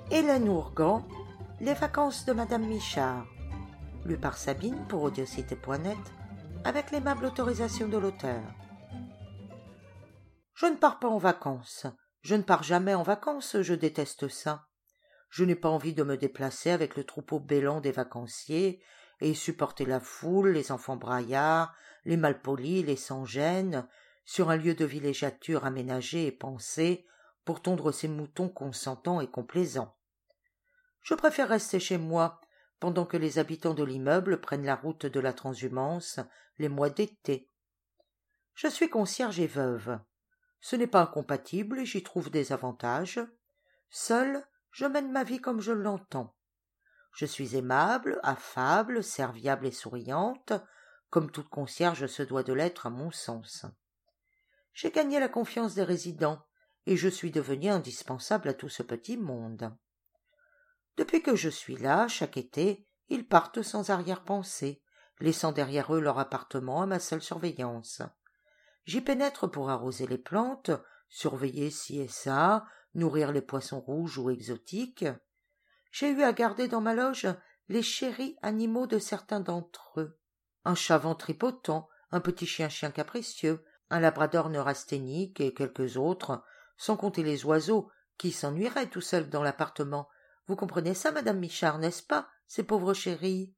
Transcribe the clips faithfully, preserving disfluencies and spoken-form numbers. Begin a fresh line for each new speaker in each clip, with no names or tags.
Hélène Ourgan, Les vacances de Madame Michard, lu par Sabine pour audiocité point net, avec l'aimable autorisation de l'auteur. Je ne pars pas en vacances. Je ne pars jamais en vacances, je déteste ça. Je n'ai pas envie de me déplacer avec le troupeau bêlant des vacanciers et supporter la foule, les enfants braillards, les malpolis, les sans-gêne, sur un lieu de villégiature aménagé et pensé pour tondre ses moutons consentants et complaisants. Je préfère rester chez moi pendant que les habitants de l'immeuble prennent la route de la transhumance les mois d'été. Je suis concierge et veuve. Ce n'est pas incompatible et j'y trouve des avantages. Seule, je mène ma vie comme je l'entends. Je suis aimable, affable, serviable et souriante, comme toute concierge se doit de l'être à mon sens. J'ai gagné la confiance des résidents et je suis devenue indispensable à tout ce petit monde. Depuis que je suis là, chaque été, ils partent sans arrière-pensée, laissant derrière eux leur appartement à ma seule surveillance. J'y pénètre pour arroser les plantes, surveiller ci et ça, nourrir les poissons rouges ou exotiques. J'ai eu à garder dans ma loge les chéris animaux de certains d'entre eux. Un chat ventripotent, un petit chien-chien capricieux, un labrador neurasthénique et quelques autres, sans compter les oiseaux, qui s'ennuieraient tout seuls dans l'appartement. Vous comprenez ça, madame Michard, n'est-ce pas, ces pauvres chéris?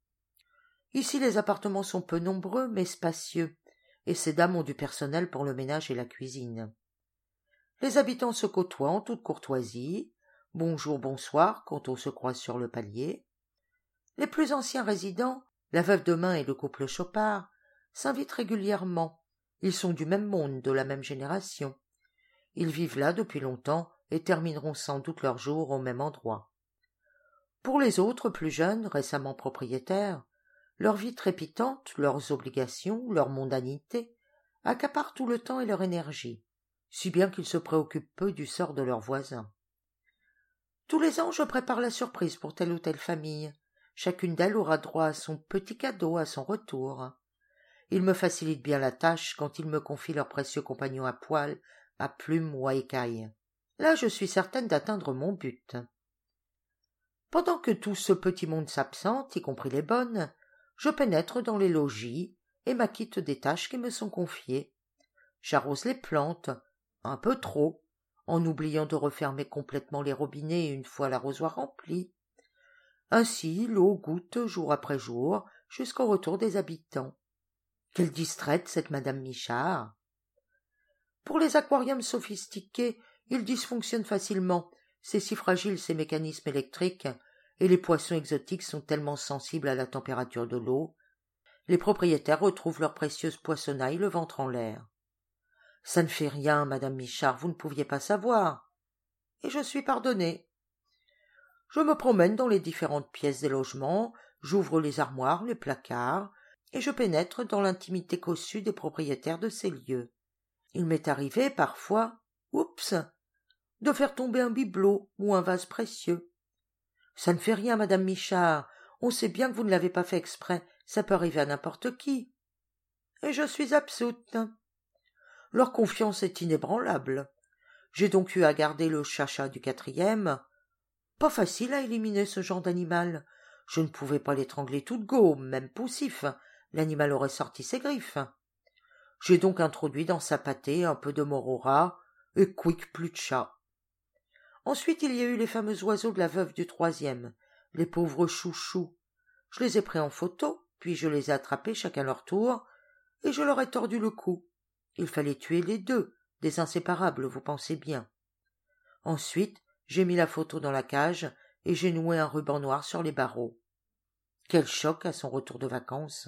Ici, les appartements sont peu nombreux, mais spacieux, et ces dames ont du personnel pour le ménage et la cuisine. Les habitants se côtoient en toute courtoisie, bonjour, bonsoir, quand on se croise sur le palier. Les plus anciens résidents, la veuve de Main et le couple Chopard, s'invitent régulièrement. Ils sont du même monde, de la même génération. Ils vivent là depuis longtemps et termineront sans doute leurs jours au même endroit. Pour les autres, plus jeunes, récemment propriétaires, leur vie trépidante, leurs obligations, leur mondanité, accaparent tout le temps et leur énergie, si bien qu'ils se préoccupent peu du sort de leurs voisins. Tous les ans, je prépare la surprise pour telle ou telle famille. Chacune d'elles aura droit à son petit cadeau à son retour. Ils me facilitent bien la tâche quand ils me confient leurs précieux compagnons à poil, à plumes ou à écailles. Là, je suis certaine d'atteindre mon but. Pendant que tout ce petit monde s'absente, y compris les bonnes, je pénètre dans les logis et m'acquitte des tâches qui me sont confiées. J'arrose les plantes, un peu trop, en oubliant de refermer complètement les robinets une fois l'arrosoir rempli. Ainsi, l'eau goutte jour après jour jusqu'au retour des habitants. Quelle distraite, cette madame Michard! Pour les aquariums sophistiqués, ils dysfonctionnent facilement, c'est si fragile ces mécanismes électriques, et les poissons exotiques sont tellement sensibles à la température de l'eau. Les propriétaires retrouvent leurs précieuses poissonnailles le ventre en l'air. Ça ne fait rien, madame Michard, vous ne pouviez pas savoir. Et je suis pardonnée. Je me promène dans les différentes pièces des logements, j'ouvre les armoires, les placards, et je pénètre dans l'intimité cossue des propriétaires de ces lieux. Il m'est arrivé, parfois, oups, de faire tomber un bibelot ou un vase précieux. Ça ne fait rien, madame Michard, on sait bien que vous ne l'avez pas fait exprès, ça peut arriver à n'importe qui. Et je suis absoute. Leur confiance est inébranlable. J'ai donc eu à garder le chacha du quatrième. Pas facile à éliminer ce genre d'animal. Je ne pouvais pas l'étrangler tout de go, même poussif. L'animal aurait sorti ses griffes. J'ai donc introduit dans sa pâtée un peu de morora, et quick plus de chat. Ensuite, il y a eu les fameux oiseaux de la veuve du troisième, les pauvres chouchous. Je les ai pris en photo, puis je les ai attrapés chacun leur tour, et je leur ai tordu le cou. Il fallait tuer les deux, des inséparables, vous pensez bien. Ensuite, j'ai mis la photo dans la cage, et j'ai noué un ruban noir sur les barreaux. Quel choc à son retour de vacances!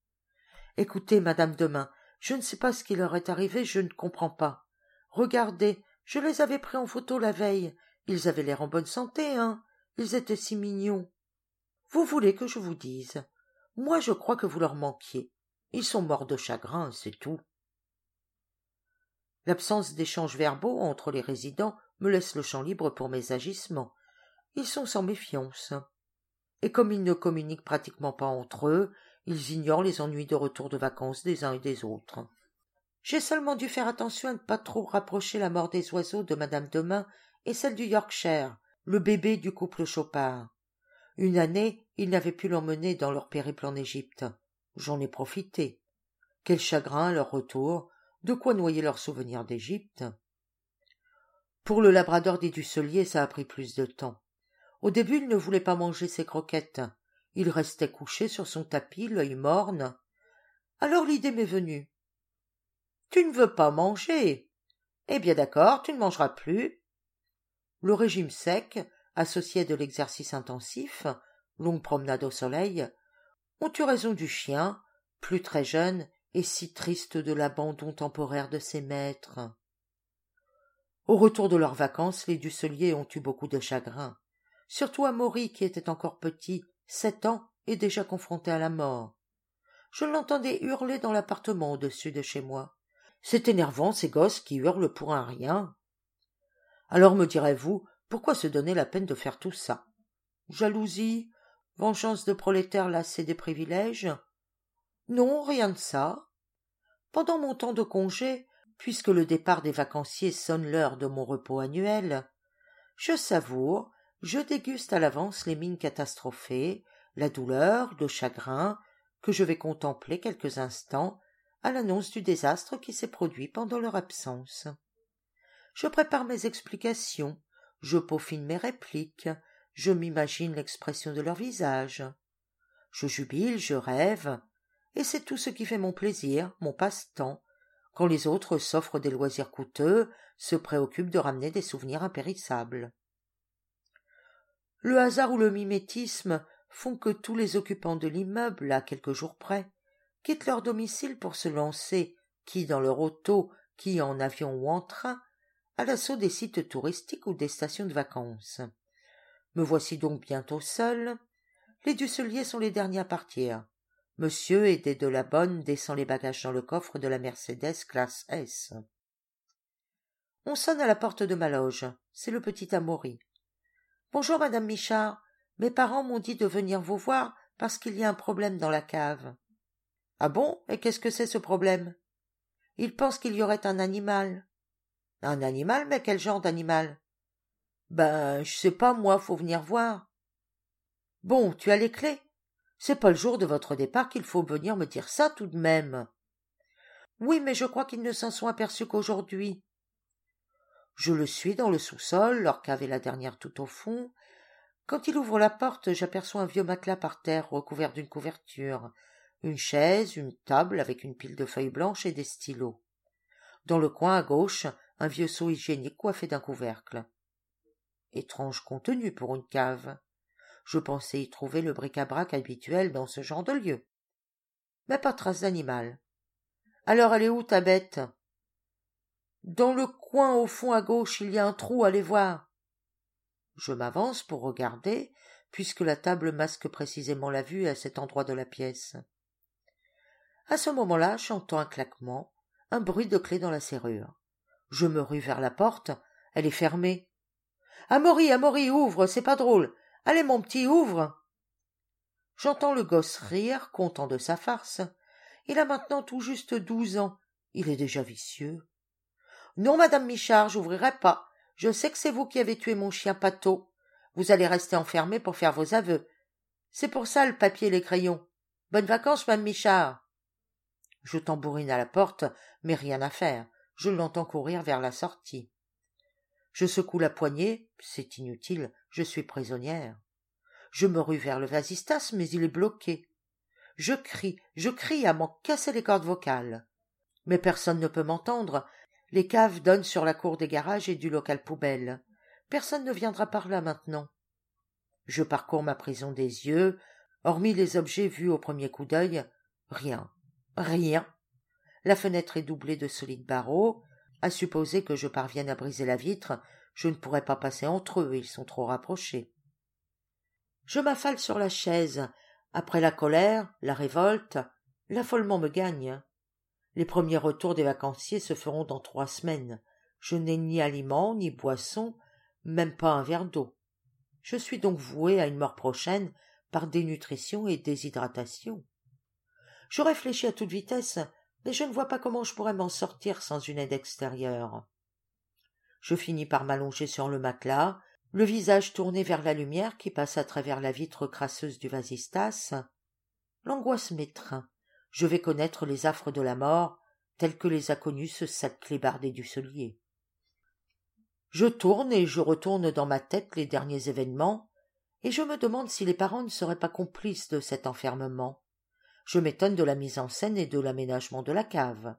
Écoutez, madame Demain, je ne sais pas ce qui leur est arrivé, je ne comprends pas. Regardez, je les avais pris en photo la veille. Ils avaient l'air en bonne santé, hein. Ils étaient si mignons. Vous voulez que je vous dise? Moi, je crois que vous leur manquiez. Ils sont morts de chagrin, c'est tout. L'absence d'échanges verbaux entre les résidents me laisse le champ libre pour mes agissements. Ils sont sans méfiance. Et comme ils ne communiquent pratiquement pas entre eux, ils ignorent les ennuis de retour de vacances des uns et des autres. J'ai seulement dû faire attention à ne pas trop rapprocher la mort des oiseaux de madame Demain et celle du Yorkshire, le bébé du couple Chopard. Une année, ils n'avaient pu l'emmener dans leur périple en Égypte. J'en ai profité. Quel chagrin à leur retour, de quoi noyer leurs souvenirs d'Égypte. Pour le labrador des Dusselier, ça a pris plus de temps. Au début, il ne voulait pas manger ses croquettes. Il restait couché sur son tapis, l'œil morne. Alors l'idée m'est venue. « Tu ne veux pas manger ? Eh bien d'accord, tu ne mangeras plus. » Le régime sec, associé de l'exercice intensif, longue promenade au soleil, ont eu raison du chien, plus très jeune et si triste de l'abandon temporaire de ses maîtres. Au retour de leurs vacances, les Dusselier ont eu beaucoup de chagrin, surtout Amaury qui était encore petit, sept ans et déjà confronté à la mort. Je l'entendais hurler dans l'appartement au-dessus de chez moi. C'est énervant, ces gosses qui hurlent pour un rien. Alors me direz-vous, pourquoi se donner la peine de faire tout ça? Jalousie? Vengeance de prolétaires lassés des privilèges? Non, rien de ça. Pendant mon temps de congé, puisque le départ des vacanciers sonne l'heure de mon repos annuel, je savoure, je déguste à l'avance les mines catastrophées, la douleur, le chagrin, que je vais contempler quelques instants à l'annonce du désastre qui s'est produit pendant leur absence. Je prépare mes explications, je peaufine mes répliques, je m'imagine l'expression de leur visage. Je jubile, je rêve, et c'est tout ce qui fait mon plaisir, mon passe-temps, quand les autres s'offrent des loisirs coûteux, se préoccupent de ramener des souvenirs impérissables. Le hasard ou le mimétisme font que tous les occupants de l'immeuble, à quelques jours près, quittent leur domicile pour se lancer, qui dans leur auto, qui en avion ou en train, à l'assaut des sites touristiques ou des stations de vacances. Me voici donc bientôt seul. Les Dusselier sont les derniers à partir. Monsieur, aidé de la bonne, descend les bagages dans le coffre de la Mercedes classe S. On sonne à la porte de ma loge. C'est le petit Amaury. « Bonjour, madame Michard. Mes parents m'ont dit de venir vous voir parce qu'il y a un problème dans la cave. »« Ah bon? Et qu'est-ce que c'est ce problème ?»« Ils pensent qu'il y aurait un animal. »« Un animal? Mais quel genre d'animal ?»« Ben, je sais pas, moi, faut venir voir. »« Bon, tu as les clés? C'est pas le jour de votre départ qu'il faut venir me dire ça tout de même. »« Oui, mais je crois qu'ils ne s'en sont aperçus qu'aujourd'hui. » Je le suis dans le sous-sol, leur cave est la dernière tout au fond. Quand il ouvre la porte, j'aperçois un vieux matelas par terre recouvert d'une couverture, une chaise, une table avec une pile de feuilles blanches et des stylos. Dans le coin à gauche, un vieux seau hygiénique coiffé d'un couvercle. Étrange contenu pour une cave. Je pensais y trouver le bric-à-brac habituel dans ce genre de lieu. Mais pas trace d'animal. Alors elle est où ta bête? Dans le coin au fond à gauche, il y a un trou, allez voir. Je m'avance pour regarder, puisque la table masque précisément la vue à cet endroit de la pièce. À ce moment-là, j'entends un claquement, un bruit de clé dans la serrure. Je me rue vers la porte, elle est fermée. « Amaury, Amaury, ouvre, c'est pas drôle. Allez, mon petit, ouvre !» J'entends le gosse rire, content de sa farce. Il a maintenant tout juste douze ans. Il est déjà vicieux. « Non, madame Michard, j'ouvrirai pas. Je sais que c'est vous qui avez tué mon chien Pato. Vous allez rester enfermé pour faire vos aveux. C'est pour ça le papier et les crayons. Bonnes vacances, madame Michard. » Je tambourine à la porte, mais rien à faire. Je l'entends courir vers la sortie. Je secoue la poignée, c'est inutile, je suis prisonnière. Je me rue vers le vasistas, mais il est bloqué. Je crie, je crie à m'en casser les cordes vocales. Mais personne ne peut m'entendre. Les caves donnent sur la cour des garages et du local poubelle. Personne ne viendra par là maintenant. Je parcours ma prison des yeux. Hormis les objets vus au premier coup d'œil, rien, rien. La fenêtre est doublée de solides barreaux. À supposer que je parvienne à briser la vitre, je ne pourrai pas passer entre eux, ils sont trop rapprochés. Je m'affale sur la chaise. Après la colère, la révolte, l'affolement me gagne. Les premiers retours des vacanciers se feront dans trois semaines. Je n'ai ni aliments, ni boissons, même pas un verre d'eau. Je suis donc voué à une mort prochaine par dénutrition et déshydratation. Je réfléchis à toute vitesse, mais je ne vois pas comment je pourrais m'en sortir sans une aide extérieure. Je finis par m'allonger sur le matelas, le visage tourné vers la lumière qui passe à travers la vitre crasseuse du vasistas. L'angoisse m'étreint. Je vais connaître les affres de la mort, tels que les a connus ce sac clébardé du cellier. Je tourne et je retourne dans ma tête les derniers événements, et je me demande si les parents ne seraient pas complices de cet enfermement. Je m'étonne de la mise en scène et de l'aménagement de la cave.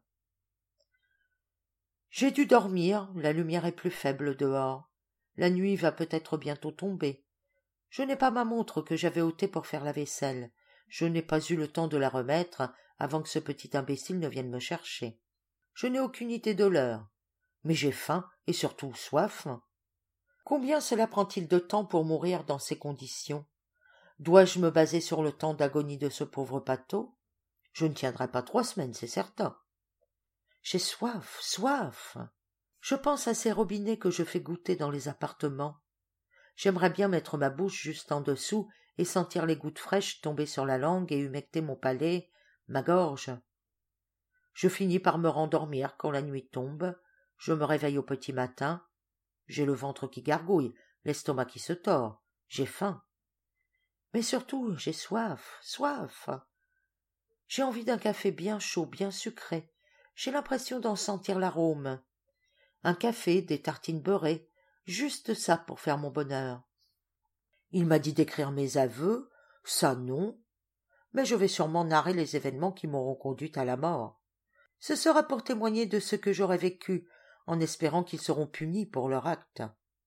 J'ai dû dormir, la lumière est plus faible dehors. La nuit va peut-être bientôt tomber. Je n'ai pas ma montre que j'avais ôtée pour faire la vaisselle. Je n'ai pas eu le temps de la remettre avant que ce petit imbécile ne vienne me chercher. Je n'ai aucune idée de l'heure. Mais j'ai faim et surtout soif. Combien cela prend-il de temps pour mourir dans ces conditions? Dois-je me baser sur le temps d'agonie de ce pauvre pâteau? Je ne tiendrai pas trois semaines, c'est certain. J'ai soif, soif. Je pense à ces robinets que je fais goûter dans les appartements. J'aimerais bien mettre ma bouche juste en dessous et sentir les gouttes fraîches tomber sur la langue et humecter mon palais, ma gorge. Je finis par me rendormir quand la nuit tombe. Je me réveille au petit matin. J'ai le ventre qui gargouille, l'estomac qui se tord. J'ai faim. Mais surtout, j'ai soif, soif. J'ai envie d'un café bien chaud, bien sucré. J'ai l'impression d'en sentir l'arôme. Un café, des tartines beurrées, juste ça pour faire mon bonheur. Il m'a dit d'écrire mes aveux, ça non, mais je vais sûrement narrer les événements qui m'auront conduite à la mort. Ce sera pour témoigner de ce que j'aurai vécu, en espérant qu'ils seront punis pour leur acte.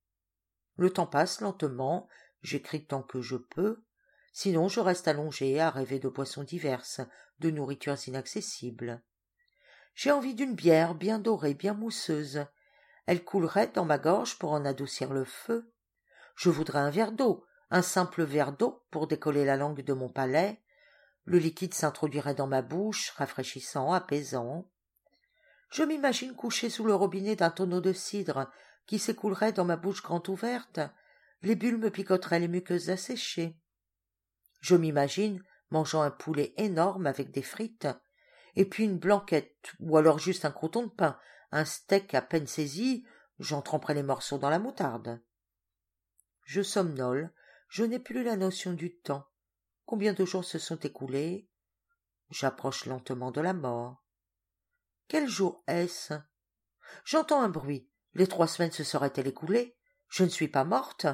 Le temps passe lentement, j'écris tant que je peux, sinon je reste allongé à rêver de boissons diverses, de nourritures inaccessibles. J'ai envie d'une bière bien dorée, bien mousseuse. Elle coulerait dans ma gorge pour en adoucir le feu. Je voudrais un verre d'eau, un simple verre d'eau pour décoller la langue de mon palais. Le liquide s'introduirait dans ma bouche, rafraîchissant, apaisant. Je m'imagine couché sous le robinet d'un tonneau de cidre qui s'écoulerait dans ma bouche grande ouverte. Les bulles me picotteraient les muqueuses asséchées. Je m'imagine mangeant un poulet énorme avec des frites, et puis une blanquette, ou alors juste un croûton de pain, un steak à peine saisi, j'en tremperai les morceaux dans la moutarde. Je somnole, je n'ai plus la notion du temps. Combien de jours se sont écoulés? J'approche lentement de la mort. Quel jour est-ce? J'entends un bruit. Les trois semaines se seraient-elles écoulées? Je ne suis pas morte?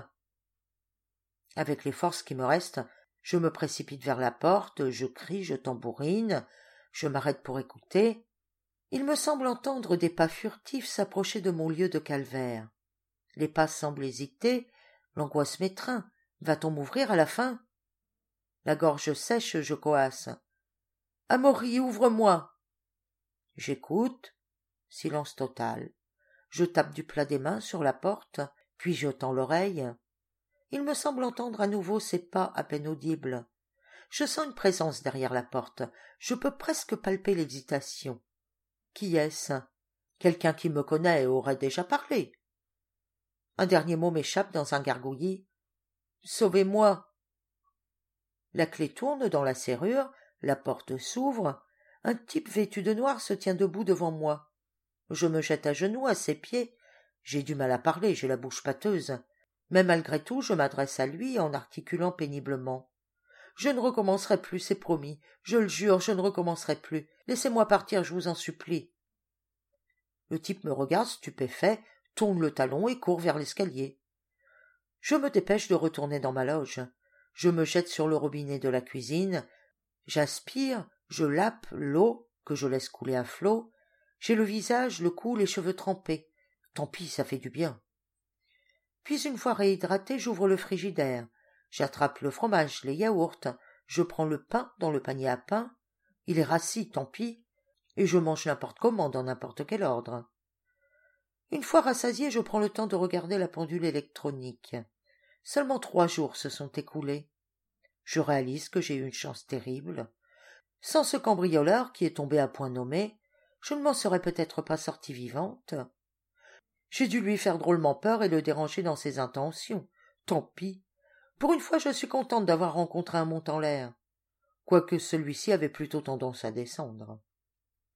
Avec les forces qui me restent, je me précipite vers la porte, je crie, je tambourine, je m'arrête pour écouter. Il me semble entendre des pas furtifs s'approcher de mon lieu de calvaire. Les pas semblent hésiter, l'angoisse m'étreint. Va-t-on m'ouvrir à la fin? La gorge sèche, je coasse. Amaury, ouvre-moi! J'écoute. Silence total. Je tape du plat des mains sur la porte, puis je tends l'oreille. Il me semble entendre à nouveau ces pas à peine audibles. Je sens une présence derrière la porte. Je peux presque palper l'hésitation. Qui est-ce? Quelqu'un qui me connaît et aurait déjà parlé. Un dernier mot m'échappe dans un gargouillis. Sauvez-moi! La clé tourne dans la serrure, la porte s'ouvre. Un type vêtu de noir se tient debout devant moi. Je me jette à genoux à ses pieds. J'ai du mal à parler, j'ai la bouche pâteuse. Mais malgré tout, je m'adresse à lui en articulant péniblement. Je ne recommencerai plus, c'est promis. Je le jure, je ne recommencerai plus. Laissez-moi partir, je vous en supplie. Le type me regarde stupéfait, tourne le talon et court vers l'escalier. Je me dépêche de retourner dans ma loge. Je me jette sur le robinet de la cuisine. J'aspire, je lappe l'eau que je laisse couler à flot. J'ai le visage, le cou, les cheveux trempés. Tant pis, ça fait du bien. Puis une fois réhydraté, j'ouvre le frigidaire. J'attrape le fromage, les yaourts. Je prends le pain dans le panier à pain. Il est rassis, tant pis. Et je mange n'importe comment, dans n'importe quel ordre. Une fois rassasié, je prends le temps de regarder la pendule électronique. Seulement trois jours se sont écoulés. Je réalise que j'ai eu une chance terrible. Sans ce cambrioleur qui est tombé à point nommé, je ne m'en serais peut-être pas sortie vivante. J'ai dû lui faire drôlement peur et le déranger dans ses intentions. Tant pis. Pour une fois, je suis contente d'avoir rencontré un mont en l'air, quoique celui-ci avait plutôt tendance à descendre.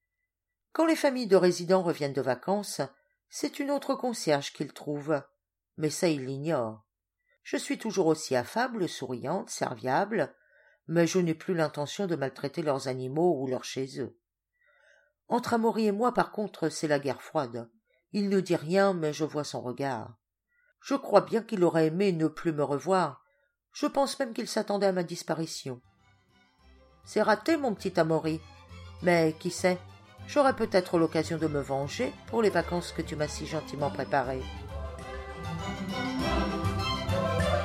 Quand les familles de résidents reviennent de vacances, c'est une autre concierge qu'ils trouvent. mais ça il l'ignore. Je suis toujours aussi affable, souriante, serviable, mais je n'ai plus l'intention de maltraiter leurs animaux ou leurs chez eux. Entre Amaury et moi, par contre, c'est la guerre froide. Il ne dit rien, mais je vois son regard. Je crois bien qu'il aurait aimé ne plus me revoir. Je pense même qu'il s'attendait à ma disparition. C'est raté, mon petit Amaury. Mais qui sait, j'aurai peut-être l'occasion de me venger pour les vacances que tu m'as si gentiment préparées.